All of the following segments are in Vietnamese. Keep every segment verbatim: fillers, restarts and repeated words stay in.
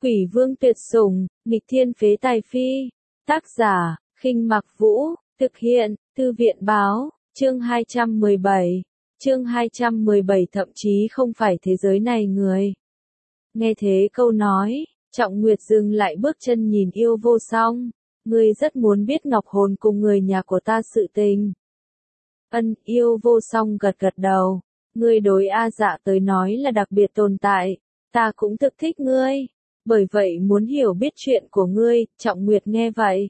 Quỷ vương tuyệt sủng, nghịch thiên phế tài phi. Tác giả, Khinh Mặc Vũ, thực hiện, Thư viện báo, chương hai trăm mười bảy. Chương hai trăm mười bảy thậm chí không phải thế giới này người. Nghe thế câu nói, Trọng Nguyệt dừng lại bước chân nhìn Yêu Vô Song. Ngươi rất muốn biết Ngọc Hồn cùng người nhà của ta sự tình. Ân, Yêu Vô Song gật gật đầu. Ngươi đối A Dạ tới nói là đặc biệt tồn tại. Ta cũng thực thích ngươi. Bởi vậy muốn hiểu biết chuyện của ngươi, Trọng Nguyệt nghe vậy.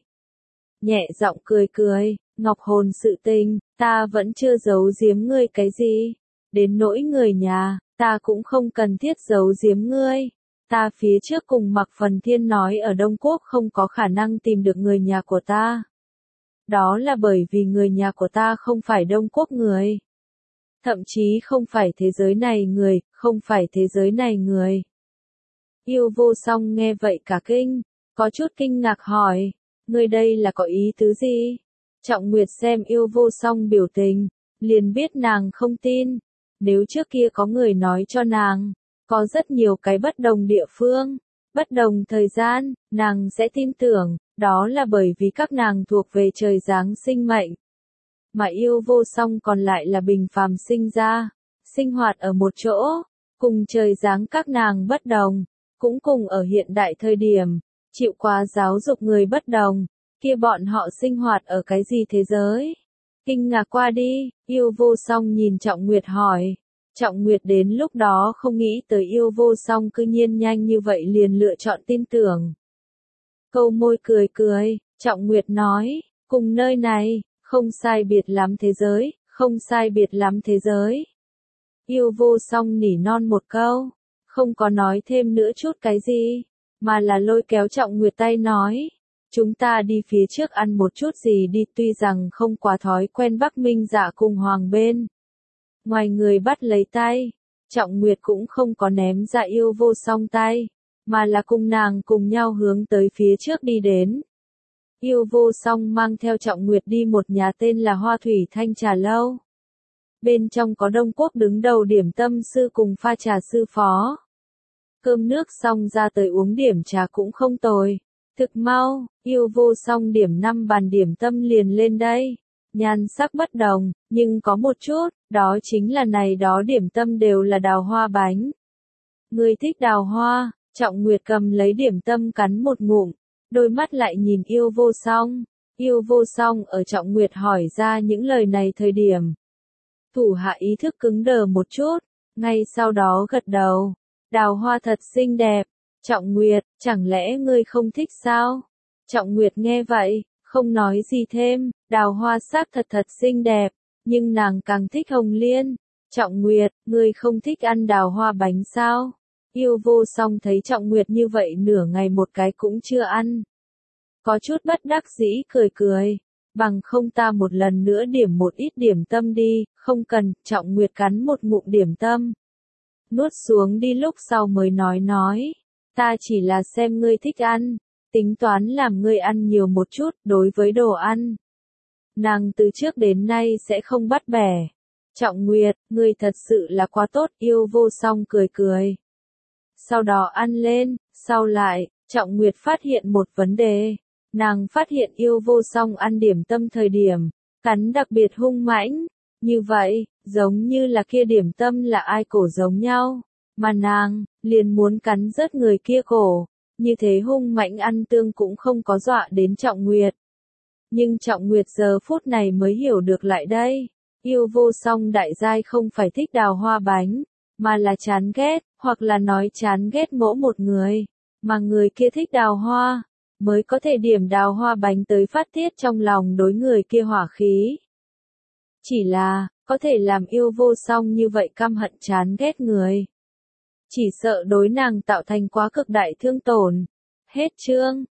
Nhẹ giọng cười cười, Ngọc Hồn sự tình, ta vẫn chưa giấu giếm ngươi cái gì. Đến nỗi người nhà, ta cũng không cần thiết giấu giếm ngươi. Ta phía trước cùng Mạc Phần Thiên nói ở Đông Quốc không có khả năng tìm được người nhà của ta. Đó là bởi vì người nhà của ta không phải Đông Quốc người. Thậm chí không phải thế giới này người, không phải thế giới này người. Yêu Vô Song nghe vậy cả kinh, có chút kinh ngạc hỏi, ngươi đây là có ý tứ gì? Trọng Nguyệt xem Yêu Vô Song biểu tình, liền biết nàng không tin. Nếu trước kia có người nói cho nàng, có rất nhiều cái bất đồng địa phương, bất đồng thời gian, nàng sẽ tin tưởng, đó là bởi vì các nàng thuộc về trời giáng sinh mệnh. Mà Yêu Vô Song còn lại là bình phàm sinh ra, sinh hoạt ở một chỗ, cùng trời giáng các nàng bất đồng, cũng cùng ở hiện đại thời điểm, chịu qua giáo dục người bất đồng, kia bọn họ sinh hoạt ở cái gì thế giới? Kinh ngạc qua đi, Yêu Vô Song nhìn Trọng Nguyệt hỏi. Trọng Nguyệt đến lúc đó không nghĩ tới Yêu Vô Song cư nhiên nhanh như vậy liền lựa chọn tin tưởng. Câu môi cười cười, Trọng Nguyệt nói, cùng nơi này, không sai biệt lắm thế giới, không sai biệt lắm thế giới. Yêu Vô Song nỉ non một câu, không có nói thêm nữa chút cái gì, mà là lôi kéo Trọng Nguyệt tay nói, chúng ta đi phía trước ăn một chút gì đi, tuy rằng không quá thói quen Bắc Minh Dạ cùng Hoàng bên. Ngoài người bắt lấy tay, Trọng Nguyệt cũng không có ném ra Yêu Vô Song tay, mà là cùng nàng cùng nhau hướng tới phía trước đi đến. Yêu Vô Song mang theo Trọng Nguyệt đi một nhà tên là Hoa Thủy Thanh Trà Lâu. Bên trong có Đông Quốc đứng đầu điểm tâm sư cùng pha trà sư phó. Cơm nước xong ra tới uống điểm trà cũng không tồi. Thực mau, Yêu Vô Song điểm năm bàn điểm tâm liền lên đây. Nhan sắc bất đồng, nhưng có một chút, đó chính là này đó điểm tâm đều là đào hoa bánh. Người thích đào hoa, Trọng Nguyệt cầm lấy điểm tâm cắn một ngụm, đôi mắt lại nhìn Yêu Vô Song. Yêu Vô Song ở Trọng Nguyệt hỏi ra những lời này thời điểm. Thủ hạ ý thức cứng đờ một chút, ngay sau đó gật đầu. Đào hoa thật xinh đẹp. Trọng Nguyệt, chẳng lẽ ngươi không thích sao? Trọng Nguyệt nghe vậy, không nói gì thêm, đào hoa sắc thật thật xinh đẹp, nhưng nàng càng thích hồng liên. Trọng Nguyệt, ngươi không thích ăn đào hoa bánh sao? Yêu Vô Song thấy Trọng Nguyệt như vậy nửa ngày một cái cũng chưa ăn. Có chút bất đắc dĩ cười cười, bằng không ta một lần nữa điểm một ít điểm tâm đi, không cần, Trọng Nguyệt cắn một ngụm điểm tâm. Nuốt xuống đi lúc sau mới nói nói, ta chỉ là xem ngươi thích ăn, tính toán làm ngươi ăn nhiều một chút đối với đồ ăn. Nàng từ trước đến nay sẽ không bắt bẻ. Trọng Nguyệt, ngươi thật sự là quá tốt, Yêu Vô Song cười cười. Sau đó ăn lên, sau lại, Trọng Nguyệt phát hiện một vấn đề. Nàng phát hiện Yêu Vô Song ăn điểm tâm thời điểm, cắn đặc biệt hung mãnh. Như vậy, giống như là kia điểm tâm là ai cổ giống nhau, mà nàng, liền muốn cắn rớt người kia cổ, như thế hung mãnh ăn tương cũng không có dọa đến Trọng Nguyệt. Nhưng Trọng Nguyệt giờ phút này mới hiểu được lại đây, Yêu Vô Song đại giai không phải thích đào hoa bánh, mà là chán ghét, hoặc là nói chán ghét mỗi một người, mà người kia thích đào hoa, mới có thể điểm đào hoa bánh tới phát tiết trong lòng đối người kia hỏa khí. Chỉ là, có thể làm Yêu Vô Song như vậy căm hận chán ghét người. Chỉ sợ đối nàng tạo thành quá cực đại thương tổn. Hết chương.